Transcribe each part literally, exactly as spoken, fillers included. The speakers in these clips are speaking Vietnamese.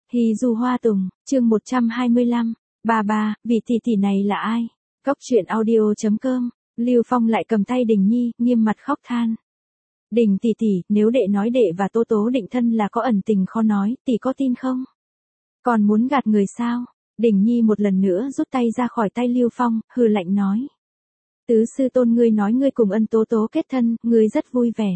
Hy Du Hoa Tùng, chương một trăm hai mươi lăm, ba ba, vị tỷ tỷ này là ai? Cốc truyện audio chấm com, Lưu Phong lại cầm tay Đình Nhi, nghiêm mặt khóc than. Đình tỷ tỷ, nếu đệ nói đệ và Tố Tố định thân là có ẩn tình khó nói, tỷ có tin không? Còn muốn gạt người sao? Đình Nhi một lần nữa rút tay ra khỏi tay Lưu Phong, hừ lạnh nói. Tứ sư tôn ngươi nói ngươi cùng ân Tố Tố kết thân, ngươi rất vui vẻ.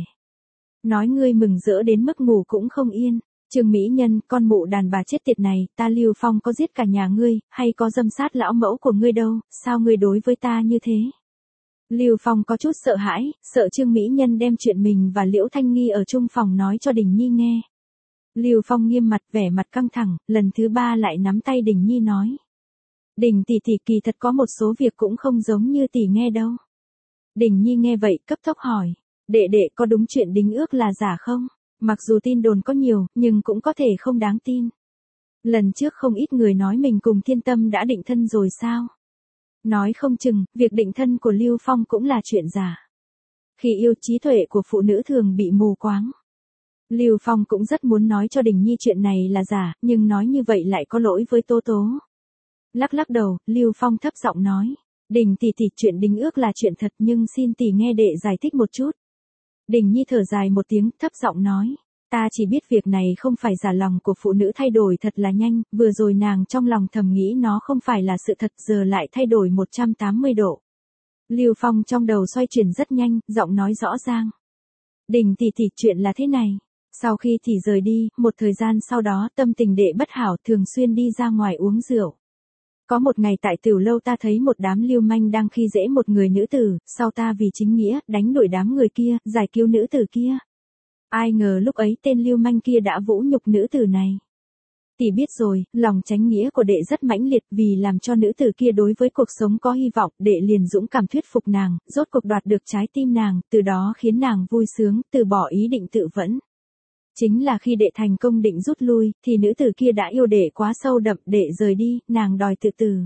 Nói ngươi mừng rỡ đến mức ngủ cũng không yên. Trương Mỹ Nhân, con mụ đàn bà chết tiệt này, ta Lưu Phong có giết cả nhà ngươi, hay có dâm sát lão mẫu của ngươi đâu, sao ngươi đối với ta như thế? Lưu Phong có chút sợ hãi, sợ Trương Mỹ Nhân đem chuyện mình và Liễu Thanh Nghi ở chung phòng nói cho Đình Nhi nghe. Lưu Phong nghiêm mặt, vẻ mặt căng thẳng, lần thứ ba lại nắm tay Đình Nhi nói. Đình tỷ tỷ, kỳ thật có một số việc cũng không giống như tỷ nghe đâu. Đình Nhi nghe vậy, cấp tốc hỏi, đệ đệ có đúng chuyện đính ước là giả không? Mặc dù tin đồn có nhiều, nhưng cũng có thể không đáng tin. Lần trước không ít người nói mình cùng Thiên Tâm đã định thân rồi sao? Nói không chừng, việc định thân của Lưu Phong cũng là chuyện giả. Khi yêu, trí tuệ của phụ nữ thường bị mù quáng. Lưu Phong cũng rất muốn nói cho Đình Nhi chuyện này là giả, nhưng nói như vậy lại có lỗi với Tố Tố. Lắc lắc đầu, Lưu Phong thấp giọng nói. Đình tỷ tỷ, chuyện đính ước là chuyện thật, nhưng xin tỷ nghe đệ giải thích một chút. Đình Nhi thở dài một tiếng, thấp giọng nói. Ta chỉ biết việc này không phải giả, lòng của phụ nữ thay đổi thật là nhanh, vừa rồi nàng trong lòng thầm nghĩ nó không phải là sự thật, giờ lại thay đổi một trăm tám mươi độ. Lưu Phong trong đầu xoay chuyển rất nhanh, giọng nói rõ ràng. Đình tỷ tỷ, chuyện là thế này. Sau khi tỷ rời đi, một thời gian sau đó tâm tình đệ bất hảo, thường xuyên đi ra ngoài uống rượu. Có một ngày tại tiểu lâu ta thấy một đám lưu manh đang khi dễ một người nữ tử, sau ta vì chính nghĩa, đánh đuổi đám người kia, giải cứu nữ tử kia. Ai ngờ lúc ấy tên lưu manh kia đã vũ nhục nữ tử này. Tỷ biết rồi, lòng chánh nghĩa của đệ rất mãnh liệt, vì làm cho nữ tử kia đối với cuộc sống có hy vọng, đệ liền dũng cảm thuyết phục nàng, rốt cuộc đoạt được trái tim nàng, từ đó khiến nàng vui sướng, từ bỏ ý định tự vẫn. Chính là khi đệ thành công định rút lui, thì nữ tử kia đã yêu đệ quá sâu đậm, đệ rời đi, nàng đòi tự tử.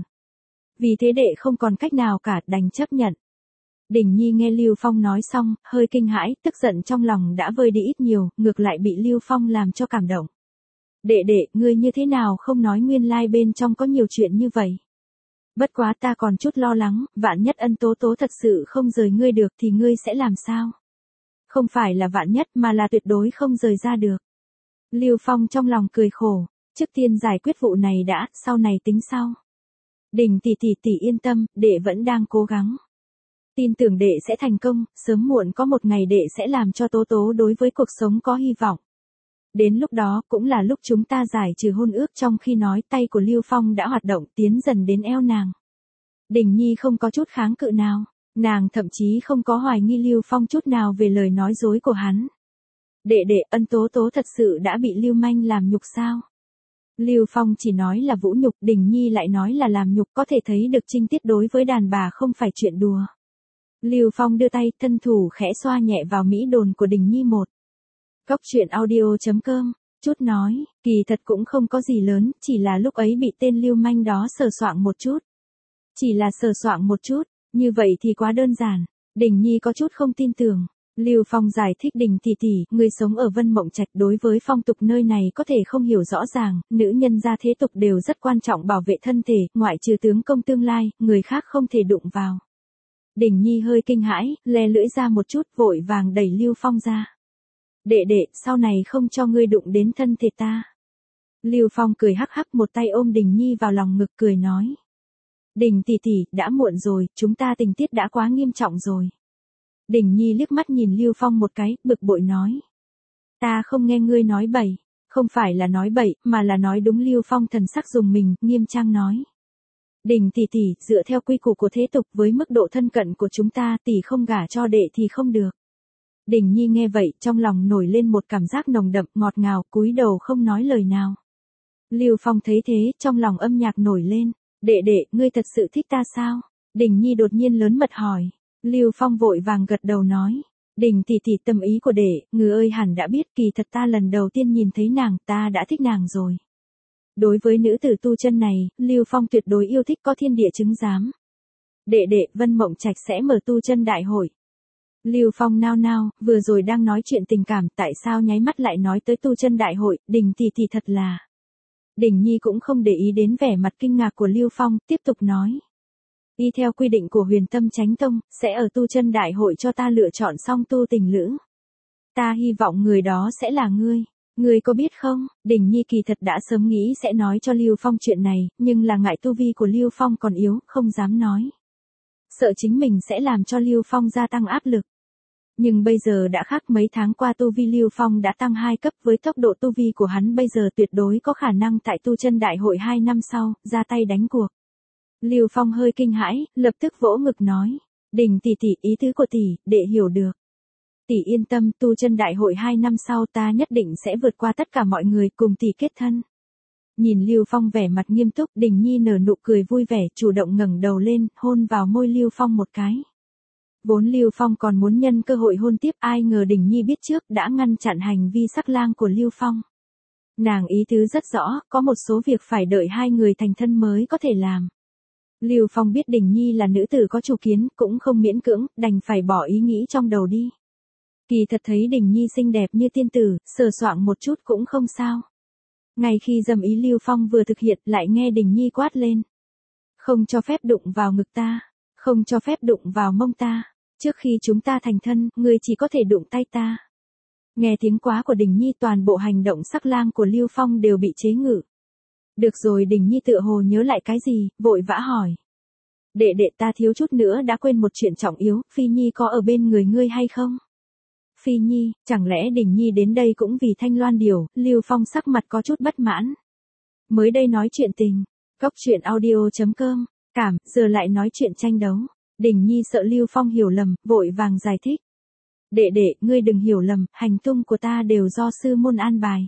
Vì thế đệ không còn cách nào cả, đành chấp nhận. Đình Nhi nghe Lưu Phong nói xong, hơi kinh hãi, tức giận trong lòng đã vơi đi ít nhiều, ngược lại bị Lưu Phong làm cho cảm động. Đệ đệ, ngươi như thế nào không nói nguyên lai bên trong có nhiều chuyện như vậy? Bất quá ta còn chút lo lắng, vạn nhất ân Tố Tố thật sự không rời ngươi được thì ngươi sẽ làm sao? Không phải là vạn nhất mà là tuyệt đối không rời ra được. Lưu Phong trong lòng cười khổ, trước tiên giải quyết vụ này đã, sau này tính sau. Đình tỷ tỷ tỷ yên tâm, đệ vẫn đang cố gắng. Tin tưởng đệ sẽ thành công, sớm muộn có một ngày đệ sẽ làm cho Tố Tố đối với cuộc sống có hy vọng. Đến lúc đó cũng là lúc chúng ta giải trừ hôn ước. Trong khi nói, tay của Lưu Phong đã hoạt động tiến dần đến eo nàng. Đình Nhi không có chút kháng cự nào. Nàng thậm chí không có hoài nghi Lưu Phong chút nào về lời nói dối của hắn. Đệ đệ, ân Tố Tố thật sự đã bị Lưu manh làm nhục sao? Lưu Phong chỉ nói là vũ nhục, Đình Nhi lại nói là làm nhục, có thể thấy được trinh tiết đối với đàn bà không phải chuyện đùa. Lưu Phong đưa tay, thân thủ khẽ xoa nhẹ vào mỹ đồn của Đình Nhi một. Cốc truyện audio chấm com, chút nói, kỳ thật cũng không có gì lớn, chỉ là lúc ấy bị tên lưu manh đó sờ soạng một chút. Chỉ là sờ soạng một chút. Như vậy thì quá đơn giản. Đình Nhi có chút không tin tưởng. Lưu Phong giải thích, Đình tỷ tỷ, người sống ở Vân Mộng Trạch đối với phong tục nơi này có thể không hiểu rõ ràng, nữ nhân gia thế tục đều rất quan trọng bảo vệ thân thể, ngoại trừ tướng công tương lai, người khác không thể đụng vào. Đình Nhi hơi kinh hãi, le lưỡi ra một chút, vội vàng đẩy Lưu Phong ra. Đệ đệ, sau này không cho ngươi đụng đến thân thể ta. Lưu Phong cười hắc hắc, một tay ôm Đình Nhi vào lòng ngực, cười nói. Đình tỷ tỷ, đã muộn rồi, chúng ta tình tiết đã quá nghiêm trọng rồi. Đình Nhi liếc mắt nhìn Lưu Phong một cái, bực bội nói. Ta không nghe ngươi nói bậy, không phải là nói bậy, mà là nói đúng. Lưu Phong thần sắc dùng mình, nghiêm trang nói. Đình tỷ tỷ, dựa theo quy củ của thế tục với mức độ thân cận của chúng ta, tỷ không gả cho đệ thì không được. Đình Nhi nghe vậy, trong lòng nổi lên một cảm giác nồng đậm, ngọt ngào, cúi đầu không nói lời nào. Lưu Phong thấy thế, trong lòng âm nhạc nổi lên. Đệ đệ, ngươi thật sự thích ta sao? Đình Nhi đột nhiên lớn mật hỏi. Lưu Phong vội vàng gật đầu nói. Đình tỷ tỷ, tâm ý của đệ, ngư ơi hẳn đã biết, kỳ thật ta lần đầu tiên nhìn thấy nàng, ta đã thích nàng rồi. Đối với nữ tử tu chân này, Lưu Phong tuyệt đối yêu thích, có thiên địa chứng giám. Đệ đệ, Vân Mộng Trạch sẽ mở tu chân đại hội. Lưu Phong nao nao, vừa rồi đang nói chuyện tình cảm, tại sao nháy mắt lại nói tới tu chân đại hội, Đình tỷ tỷ thật là. Đình Nhi cũng không để ý đến vẻ mặt kinh ngạc của Lưu Phong, tiếp tục nói. Y theo quy định của Huyền Tâm Chánh Tông, sẽ ở tu chân đại hội cho ta lựa chọn song tu tình lữ. Ta hy vọng người đó sẽ là ngươi. Ngươi có biết không, Đình Nhi kỳ thật đã sớm nghĩ sẽ nói cho Lưu Phong chuyện này, nhưng là ngại tu vi của Lưu Phong còn yếu, không dám nói. Sợ chính mình sẽ làm cho Lưu Phong gia tăng áp lực. Nhưng bây giờ đã khác, mấy tháng qua tu vi Lưu Phong đã tăng hai cấp, với tốc độ tu vi của hắn bây giờ tuyệt đối có khả năng tại tu chân đại hội hai năm sau, ra tay đánh cuộc. Lưu Phong hơi kinh hãi, lập tức vỗ ngực nói. Đình tỷ tỷ, ý tứ của tỷ, đệ hiểu được. Tỷ yên tâm, tu chân đại hội hai năm sau ta nhất định sẽ vượt qua tất cả mọi người cùng tỷ kết thân. Nhìn Lưu Phong vẻ mặt nghiêm túc, Đình Nhi nở nụ cười vui vẻ, chủ động ngẩng đầu lên, hôn vào môi Lưu Phong một cái. Vốn Lưu Phong còn muốn nhân cơ hội hôn tiếp, ai ngờ Đình Nhi biết trước đã ngăn chặn hành vi sắc lang của Lưu Phong. Nàng ý tứ rất rõ, có một số việc phải đợi hai người thành thân mới có thể làm. Lưu Phong biết Đình Nhi là nữ tử có chủ kiến, cũng không miễn cưỡng, đành phải bỏ ý nghĩ trong đầu đi. Kỳ thật thấy Đình Nhi xinh đẹp như tiên tử, sờ soạng một chút cũng không sao. Ngay khi dầm ý Lưu Phong vừa thực hiện, lại nghe Đình Nhi quát lên. Không cho phép đụng vào ngực ta, không cho phép đụng vào mông ta, trước khi chúng ta thành thân, ngươi chỉ có thể đụng tay ta. Nghe tiếng quá của Đình Nhi, toàn bộ hành động sắc lang của Lưu Phong đều bị chế ngự. Được rồi, Đình Nhi tựa hồ nhớ lại cái gì, vội vã hỏi. Đệ đệ, ta thiếu chút nữa đã quên một chuyện trọng yếu, Phi Nhi có ở bên người ngươi hay không? Phi Nhi, chẳng lẽ Đình Nhi đến đây cũng vì Thanh Loan Điểu? Lưu Phong sắc mặt có chút bất mãn. Mới đây nói chuyện tình, cốc truyện audio chấm com, cảm, giờ lại nói chuyện tranh đấu. Đình Nhi sợ Lưu Phong hiểu lầm, vội vàng giải thích. Đệ đệ, ngươi đừng hiểu lầm, hành tung của ta đều do sư môn an bài.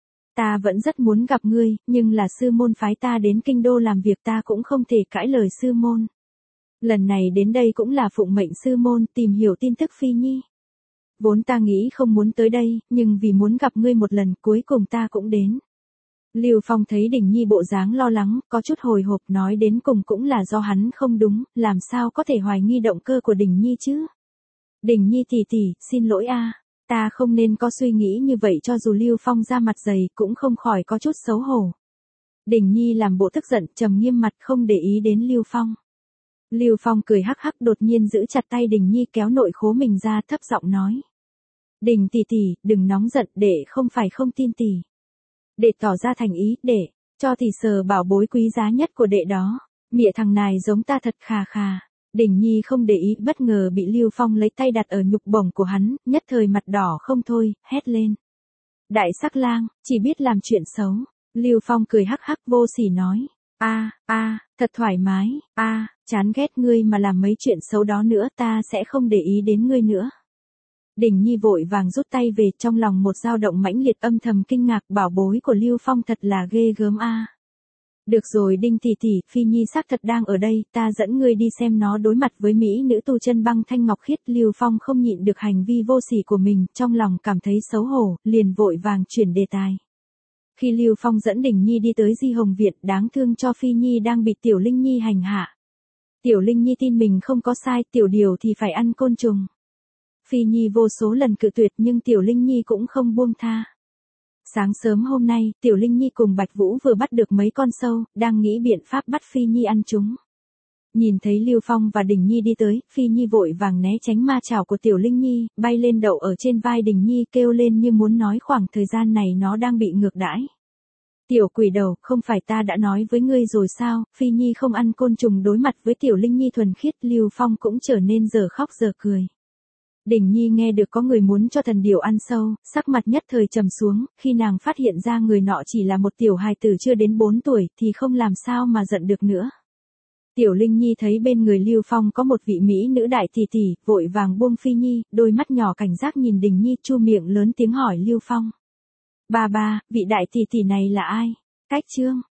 Ta vẫn rất muốn gặp ngươi, nhưng là sư môn phái ta đến kinh đô làm việc, ta cũng không thể cãi lời sư môn. Lần này đến đây cũng là phụng mệnh sư môn, tìm hiểu tin tức Phi Nhi. Vốn ta nghĩ không muốn tới đây, nhưng vì muốn gặp ngươi một lần, cuối cùng ta cũng đến. Lưu Phong thấy Đình Nhi bộ dáng lo lắng, có chút hồi hộp, nói đến cùng cũng là do hắn không đúng, làm sao có thể hoài nghi động cơ của Đình Nhi chứ? Đình Nhi tỷ tỷ, xin lỗi a, ta không nên có suy nghĩ như vậy, cho dù Lưu Phong ra mặt dày, cũng không khỏi có chút xấu hổ. Đình Nhi làm bộ tức giận, trầm nghiêm mặt không để ý đến Lưu Phong. Lưu Phong cười hắc hắc, đột nhiên giữ chặt tay Đình Nhi, kéo nội khố mình ra, thấp giọng nói. Đình tỷ tỷ, đừng nóng giận, đệ không phải không tin tỷ. Đệ tỏ ra thành ý, đệ, cho tỷ sờ bảo bối quý giá nhất của đệ đó. Mịa thằng này giống ta thật khà khà. Đình Nhi không để ý, bất ngờ bị Lưu Phong lấy tay đặt ở nhục bổng của hắn, nhất thời mặt đỏ không thôi, hét lên. Đại sắc lang, chỉ biết làm chuyện xấu. Lưu Phong cười hắc hắc vô sỉ nói. A, a, thật thoải mái, a, chán ghét ngươi mà làm mấy chuyện xấu đó nữa, ta sẽ không để ý đến ngươi nữa. Đình Nhi vội vàng rút tay về, trong lòng một dao động mãnh liệt, âm thầm kinh ngạc, bảo bối của Lưu Phong thật là ghê gớm a. Được rồi Đinh tỷ tỷ, Phi Nhi xác thật đang ở đây, ta dẫn ngươi đi xem nó đối mặt với mỹ nữ tu chân Băng Thanh Ngọc Khiết. Lưu Phong không nhịn được hành vi vô sỉ của mình, trong lòng cảm thấy xấu hổ, liền vội vàng chuyển đề tài. Khi Lưu Phong dẫn Đình Nhi đi tới Di Hồng Viện, đáng thương cho Phi Nhi đang bị Tiểu Linh Nhi hành hạ. Tiểu Linh Nhi tin mình không có sai, tiểu điều thì phải ăn côn trùng. Phi Nhi vô số lần cự tuyệt, nhưng Tiểu Linh Nhi cũng không buông tha. Sáng sớm hôm nay, Tiểu Linh Nhi cùng Bạch Vũ vừa bắt được mấy con sâu, đang nghĩ biện pháp bắt Phi Nhi ăn chúng. Nhìn thấy Lưu Phong và Đình Nhi đi tới, Phi Nhi vội vàng né tránh ma chảo của Tiểu Linh Nhi, bay lên đậu ở trên vai Đình Nhi, kêu lên như muốn nói khoảng thời gian này nó đang bị ngược đãi. Tiểu quỷ đầu, không phải ta đã nói với ngươi rồi sao? Phi Nhi không ăn côn trùng. Đối mặt với Tiểu Linh Nhi thuần khiết, Lưu Phong cũng trở nên giờ khóc giờ cười. Đình Nhi nghe được có người muốn cho thần điểu ăn sâu, sắc mặt nhất thời trầm xuống, khi nàng phát hiện ra người nọ chỉ là một tiểu hài tử chưa đến bốn tuổi, thì không làm sao mà giận được nữa. Tiểu Linh Nhi thấy bên người Lưu Phong có một vị mỹ nữ đại tỷ tỷ, vội vàng buông Phi Nhi, đôi mắt nhỏ cảnh giác nhìn Đình Nhi, chu miệng lớn tiếng hỏi Lưu Phong. Ba ba, vị đại tỷ tỷ này là ai? Cách chương,